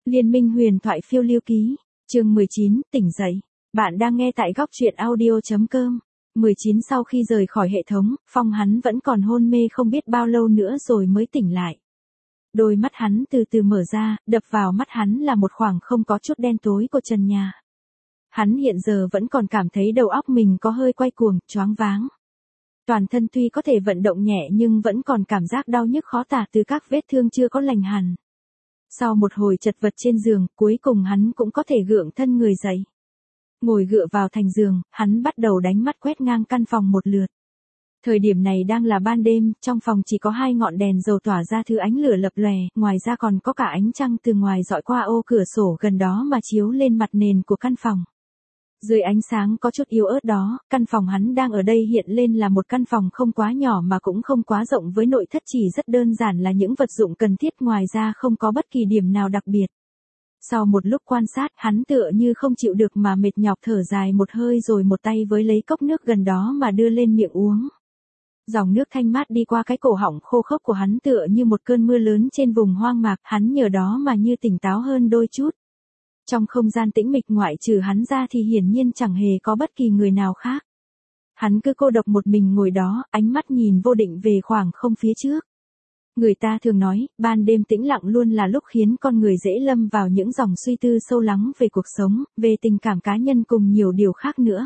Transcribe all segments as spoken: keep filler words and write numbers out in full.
Liên minh huyền thoại phiêu lưu ký, chương mười chín, tỉnh dậy. Bạn đang nghe tại góc truyện audio chấm com. mười chín Sau khi rời khỏi hệ thống, Phong hắn vẫn còn hôn mê không biết bao lâu nữa rồi mới tỉnh lại. Đôi mắt hắn từ từ mở ra, đập vào mắt hắn là một khoảng không có chút đen tối của trần nhà. Hắn hiện giờ vẫn còn cảm thấy đầu óc mình có hơi quay cuồng, choáng váng. Toàn thân tuy có thể vận động nhẹ nhưng vẫn còn cảm giác đau nhức khó tả từ các vết thương chưa có lành hẳn. Sau một hồi chật vật trên giường, cuối cùng hắn cũng có thể gượng thân người dậy. Ngồi gựa vào thành giường, hắn bắt đầu đánh mắt quét ngang căn phòng một lượt. Thời điểm này đang là ban đêm, trong phòng chỉ có hai ngọn đèn dầu tỏa ra thứ ánh lửa lập lòe, ngoài ra còn có cả ánh trăng từ ngoài dọi qua ô cửa sổ gần đó mà chiếu lên mặt nền của căn phòng. Dưới ánh sáng có chút yếu ớt đó, căn phòng hắn đang ở đây hiện lên là một căn phòng không quá nhỏ mà cũng không quá rộng, với nội thất chỉ rất đơn giản là những vật dụng cần thiết, ngoài ra không có bất kỳ điểm nào đặc biệt. Sau một lúc quan sát, hắn tựa như không chịu được mà mệt nhọc thở dài một hơi rồi một tay với lấy cốc nước gần đó mà đưa lên miệng uống. Dòng nước thanh mát đi qua cái cổ họng khô khốc của hắn tựa như một cơn mưa lớn trên vùng hoang mạc, hắn nhờ đó mà như tỉnh táo hơn đôi chút. Trong không gian tĩnh mịch ngoại trừ hắn ra thì hiển nhiên chẳng hề có bất kỳ người nào khác. Hắn cứ cô độc một mình ngồi đó, ánh mắt nhìn vô định về khoảng không phía trước. Người ta thường nói, ban đêm tĩnh lặng luôn là lúc khiến con người dễ lâm vào những dòng suy tư sâu lắng về cuộc sống, về tình cảm cá nhân cùng nhiều điều khác nữa.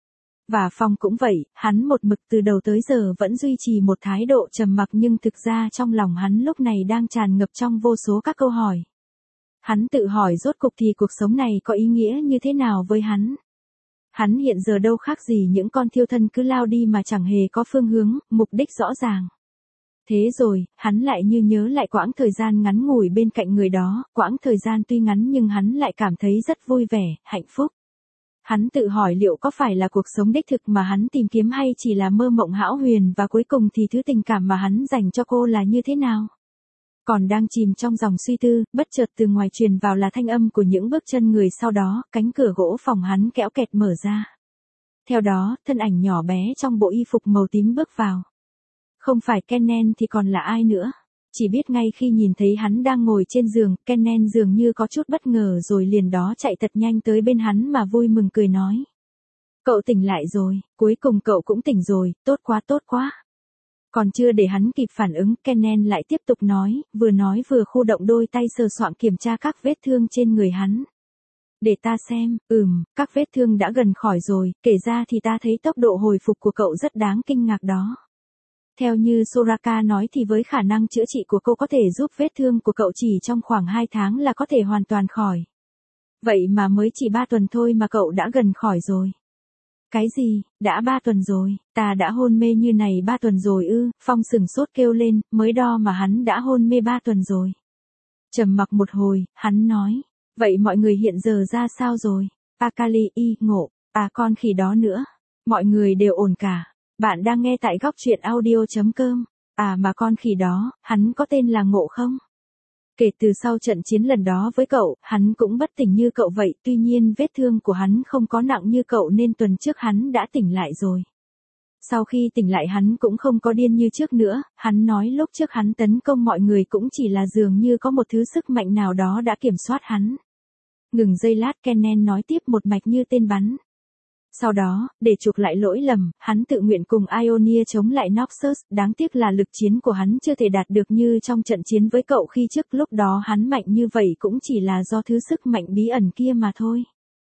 Và Phong cũng vậy, hắn một mực từ đầu tới giờ vẫn duy trì một thái độ trầm mặc, nhưng thực ra trong lòng hắn lúc này đang tràn ngập trong vô số các câu hỏi. Hắn tự hỏi rốt cuộc thì cuộc sống này có ý nghĩa như thế nào với hắn. Hắn hiện giờ đâu khác gì những con thiêu thân cứ lao đi mà chẳng hề có phương hướng, mục đích rõ ràng. Thế rồi, hắn lại như nhớ lại quãng thời gian ngắn ngủi bên cạnh người đó, quãng thời gian tuy ngắn nhưng hắn lại cảm thấy rất vui vẻ, hạnh phúc. Hắn tự hỏi liệu có phải là cuộc sống đích thực mà hắn tìm kiếm hay chỉ là mơ mộng hão huyền, và cuối cùng thì thứ tình cảm mà hắn dành cho cô là như thế nào. Còn đang chìm trong dòng suy tư, bất chợt từ ngoài truyền vào là thanh âm của những bước chân người, sau đó, cánh cửa gỗ phòng hắn kéo kẹt mở ra. Theo đó, thân ảnh nhỏ bé trong bộ y phục màu tím bước vào. Không phải Kennen thì còn là ai nữa. Chỉ biết ngay khi nhìn thấy hắn đang ngồi trên giường, Kennen dường như có chút bất ngờ rồi liền đó chạy thật nhanh tới bên hắn mà vui mừng cười nói. Cậu tỉnh lại rồi, cuối cùng cậu cũng tỉnh rồi, tốt quá tốt quá. Còn chưa để hắn kịp phản ứng, Kennen lại tiếp tục nói, vừa nói vừa khu động đôi tay sờ soạng kiểm tra các vết thương trên người hắn. Để ta xem, ừm, các vết thương đã gần khỏi rồi, kể ra thì ta thấy tốc độ hồi phục của cậu rất đáng kinh ngạc đó. Theo như Soraka nói thì với khả năng chữa trị của cô có thể giúp vết thương của cậu chỉ trong khoảng hai tháng là có thể hoàn toàn khỏi. Vậy mà mới chỉ ba tuần thôi mà cậu đã gần khỏi rồi. Cái gì, đã ba tuần rồi, ta đã hôn mê như này ba tuần rồi ư? Phong sừng sốt kêu lên, mới đo mà hắn đã hôn mê ba tuần rồi. Trầm mặc một hồi, hắn nói, vậy mọi người hiện giờ ra sao rồi? Akali, y, ngộ, à con khỉ đó nữa. Mọi người đều ổn cả. Bạn đang nghe tại góc truyện audio chấm com. À mà con khỉ đó, hắn có tên là Ngộ không? Kể từ sau trận chiến lần đó với cậu, hắn cũng bất tỉnh như cậu vậy, tuy nhiên vết thương của hắn không có nặng như cậu nên tuần trước hắn đã tỉnh lại rồi. Sau khi tỉnh lại hắn cũng không có điên như trước nữa, hắn nói lúc trước hắn tấn công mọi người cũng chỉ là dường như có một thứ sức mạnh nào đó đã kiểm soát hắn. Ngừng giây lát, Kennen nói tiếp một mạch như tên bắn. Sau đó, để chuộc lại lỗi lầm, hắn tự nguyện cùng Ionia chống lại Noxus, đáng tiếc là lực chiến của hắn chưa thể đạt được như trong trận chiến với cậu khi trước, lúc đó hắn mạnh như vậy cũng chỉ là do thứ sức mạnh bí ẩn kia mà thôi.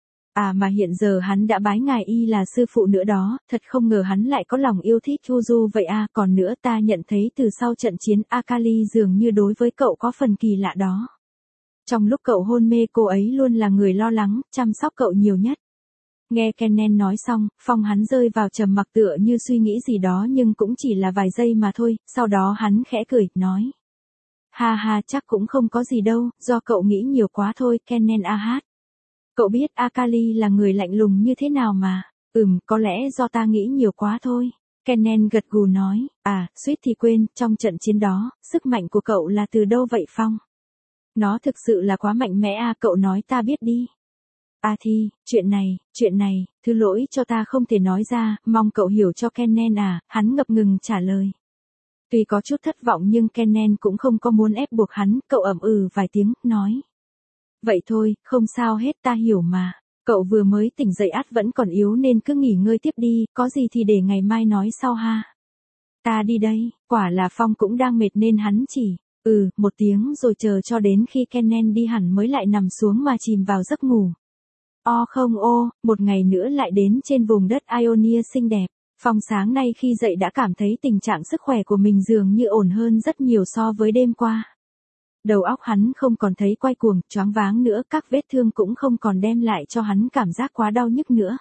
À mà hiện giờ hắn đã bái ngài y là sư phụ nữa đó, thật không ngờ hắn lại có lòng yêu thích Chuju vậy à, còn nữa ta nhận thấy từ sau trận chiến Akali dường như đối với cậu có phần kỳ lạ đó. Trong lúc cậu hôn mê cô ấy luôn là người lo lắng, chăm sóc cậu nhiều nhất. Nghe Kennen nói xong, Phong hắn rơi vào trầm mặc tựa như suy nghĩ gì đó nhưng cũng chỉ là vài giây mà thôi, sau đó hắn khẽ cười, nói. Ha ha, chắc cũng không có gì đâu, do cậu nghĩ nhiều quá thôi, Kennen a hát. Cậu biết Akali là người lạnh lùng như thế nào mà, ừm, có lẽ do ta nghĩ nhiều quá thôi. Kennen gật gù nói, à, suýt thì quên, trong trận chiến đó, sức mạnh của cậu là từ đâu vậy Phong? Nó thực sự là quá mạnh mẽ à, cậu nói ta biết đi. À thì, chuyện này, chuyện này, thứ lỗi cho ta không thể nói ra, mong cậu hiểu cho Kennen à, hắn ngập ngừng trả lời. Tuy có chút thất vọng nhưng Kennen cũng không có muốn ép buộc hắn, cậu ậm ừ vài tiếng, nói. Vậy thôi, không sao hết, ta hiểu mà. Cậu vừa mới tỉnh dậy ắt vẫn còn yếu nên cứ nghỉ ngơi tiếp đi, có gì thì để ngày mai nói sau ha. Ta đi đây, quả là Phong cũng đang mệt nên hắn chỉ, ừ, một tiếng rồi chờ cho đến khi Kennen đi hẳn mới lại nằm xuống mà chìm vào giấc ngủ. O không ô, một ngày nữa lại đến trên vùng đất Ionia xinh đẹp. Phong sáng nay khi dậy đã cảm thấy tình trạng sức khỏe của mình dường như ổn hơn rất nhiều so với đêm qua. Đầu óc hắn không còn thấy quay cuồng, choáng váng nữa, các vết thương cũng không còn đem lại cho hắn cảm giác quá đau nhức nữa.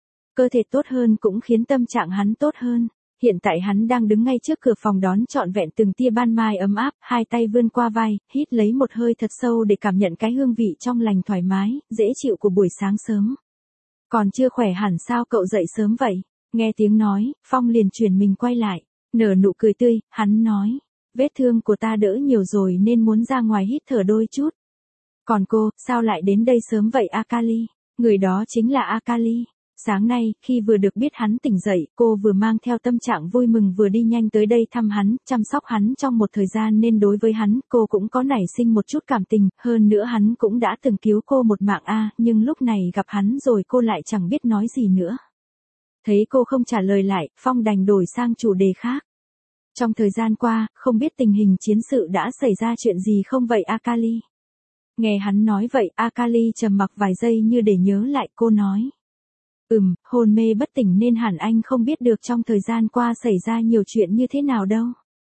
Cơ thể tốt hơn cũng khiến tâm trạng hắn tốt hơn. Hiện tại hắn đang đứng ngay trước cửa phòng đón trọn vẹn từng tia ban mai ấm áp, hai tay vươn qua vai, hít lấy một hơi thật sâu để cảm nhận cái hương vị trong lành thoải mái, dễ chịu của buổi sáng sớm. Còn chưa khỏe hẳn sao cậu dậy sớm vậy? Nghe tiếng nói, Phong liền chuyển mình quay lại, nở nụ cười tươi, hắn nói, vết thương của ta đỡ nhiều rồi nên muốn ra ngoài hít thở đôi chút. Còn cô, sao lại đến đây sớm vậy Akali? Người đó chính là Akali. Sáng nay, khi vừa được biết hắn tỉnh dậy, cô vừa mang theo tâm trạng vui mừng vừa đi nhanh tới đây thăm hắn, chăm sóc hắn trong một thời gian nên đối với hắn, cô cũng có nảy sinh một chút cảm tình, hơn nữa hắn cũng đã từng cứu cô một mạng a, nhưng lúc này gặp hắn rồi cô lại chẳng biết nói gì nữa. Thấy cô không trả lời lại, Phong đành đổi sang chủ đề khác. Trong thời gian qua, không biết tình hình chiến sự đã xảy ra chuyện gì không vậy Akali? Nghe hắn nói vậy, Akali trầm mặc vài giây như để nhớ lại, cô nói. Ừm, hôn mê bất tỉnh nên hẳn anh không biết được trong thời gian qua xảy ra nhiều chuyện như thế nào đâu.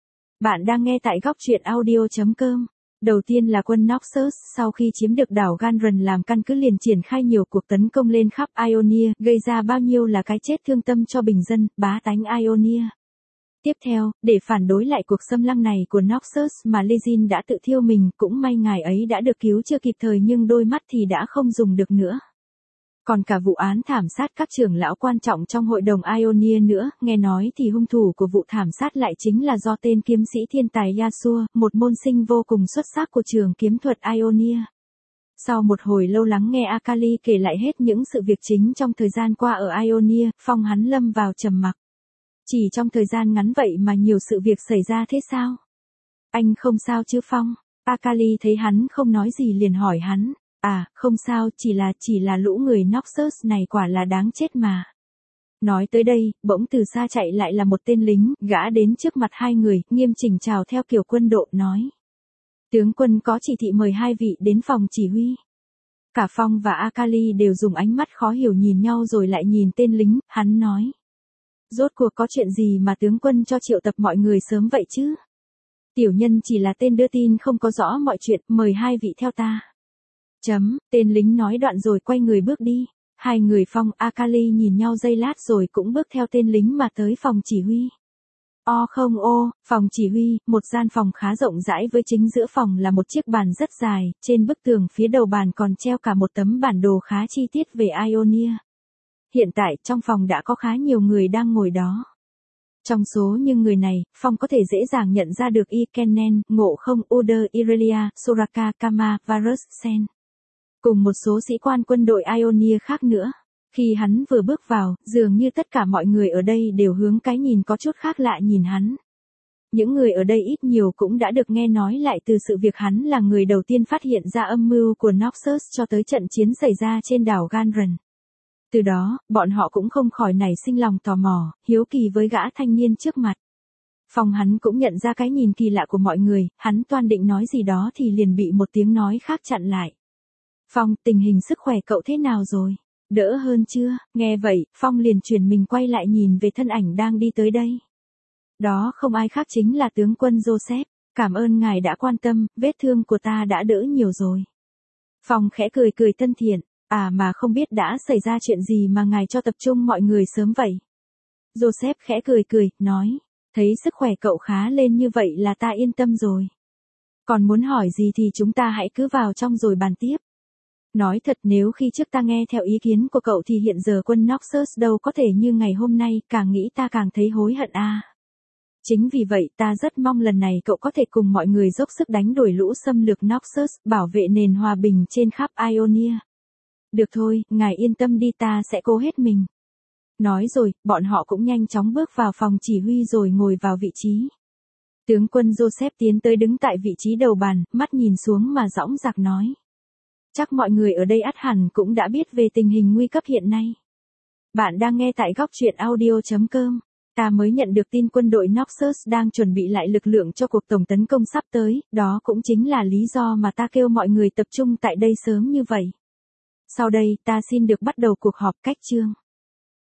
Bạn đang nghe tại góc truyện audio chấm com. Đầu tiên là quân Noxus, sau khi chiếm được đảo Ganron làm căn cứ liền triển khai nhiều cuộc tấn công lên khắp Ionia, gây ra bao nhiêu là cái chết thương tâm cho bình dân, bá tánh Ionia. Tiếp theo, để phản đối lại cuộc xâm lăng này của Noxus mà Legend đã tự thiêu mình, cũng may ngài ấy đã được cứu chưa kịp thời nhưng đôi mắt thì đã không dùng được nữa. Còn cả vụ án thảm sát các trưởng lão quan trọng trong hội đồng Ionia nữa, nghe nói thì hung thủ của vụ thảm sát lại chính là do tên kiếm sĩ thiên tài Yasuo, một môn sinh vô cùng xuất sắc của trường kiếm thuật Ionia. Sau một hồi lâu lắng nghe Akali kể lại hết những sự việc chính trong thời gian qua ở Ionia, Phong hắn lâm vào trầm mặc. Chỉ trong thời gian ngắn vậy mà nhiều sự việc xảy ra thế sao? Anh không sao chứ Phong? Akali thấy hắn không nói gì liền hỏi hắn. À, không sao, chỉ là, chỉ là lũ người Noxus này quả là đáng chết mà. Nói tới đây, bỗng từ xa chạy lại là một tên lính, gã đến trước mặt hai người, nghiêm chỉnh chào theo kiểu quân đội, nói. Tướng quân có chỉ thị mời hai vị đến phòng chỉ huy. Cả Phong và Akali đều dùng ánh mắt khó hiểu nhìn nhau rồi lại nhìn tên lính, hắn nói. Rốt cuộc có chuyện gì mà tướng quân cho triệu tập mọi người sớm vậy chứ? Tiểu nhân chỉ là tên đưa tin không có rõ mọi chuyện, mời hai vị theo ta. Chấm, tên lính nói đoạn rồi quay người bước đi. Hai người Phong Akali nhìn nhau giây lát rồi cũng bước theo tên lính mà tới phòng chỉ huy. O không ô, phòng chỉ huy, một gian phòng khá rộng rãi với chính giữa phòng là một chiếc bàn rất dài, trên bức tường phía đầu bàn còn treo cả một tấm bản đồ khá chi tiết về Ionia. Hiện tại trong phòng đã có khá nhiều người đang ngồi đó. Trong số những người này, Phong có thể dễ dàng nhận ra được Y Kennen, Ngộ Không, Uder, Irelia, Soraka, Kama, Varus, Sen. Cùng một số sĩ quan quân đội Ionia khác nữa. Khi hắn vừa bước vào, dường như tất cả mọi người ở đây đều hướng cái nhìn có chút khác lạ nhìn hắn. Những người ở đây ít nhiều cũng đã được nghe nói lại từ sự việc hắn là người đầu tiên phát hiện ra âm mưu của Noxus cho tới trận chiến xảy ra trên đảo Ganron. Từ đó, bọn họ cũng không khỏi nảy sinh lòng tò mò, hiếu kỳ với gã thanh niên trước mặt. Phong hắn cũng nhận ra cái nhìn kỳ lạ của mọi người, hắn toan định nói gì đó thì liền bị một tiếng nói khác chặn lại. Phong, tình hình sức khỏe cậu thế nào rồi? Đỡ hơn chưa? Nghe vậy, Phong liền chuyển mình quay lại nhìn về thân ảnh đang đi tới đây. Đó không ai khác chính là tướng quân Joseph. Cảm ơn ngài đã quan tâm, vết thương của ta đã đỡ nhiều rồi. Phong khẽ cười cười thân thiện. À mà không biết đã xảy ra chuyện gì mà ngài cho tập trung mọi người sớm vậy? Joseph khẽ cười cười, nói. Thấy sức khỏe cậu khá lên như vậy là ta yên tâm rồi. Còn muốn hỏi gì thì chúng ta hãy cứ vào trong rồi bàn tiếp. Nói thật nếu khi trước ta nghe theo ý kiến của cậu thì hiện giờ quân Noxus đâu có thể như ngày hôm nay, càng nghĩ ta càng thấy hối hận a. À. Chính vì vậy ta rất mong lần này cậu có thể cùng mọi người dốc sức đánh đuổi lũ xâm lược Noxus, bảo vệ nền hòa bình trên khắp Ionia. Được thôi, ngài yên tâm đi ta sẽ cố hết mình. Nói rồi, bọn họ cũng nhanh chóng bước vào phòng chỉ huy rồi ngồi vào vị trí. Tướng quân Joseph tiến tới đứng tại vị trí đầu bàn, mắt nhìn xuống mà dõng dạc nói. Chắc mọi người ở đây ắt hẳn cũng đã biết về tình hình nguy cấp hiện nay. Bạn đang nghe tại góc truyện audio chấm com. Ta mới nhận được tin quân đội Noxus đang chuẩn bị lại lực lượng cho cuộc tổng tấn công sắp tới, đó cũng chính là lý do mà ta kêu mọi người tập trung tại đây sớm như vậy. Sau đây ta xin được bắt đầu cuộc họp cách chương.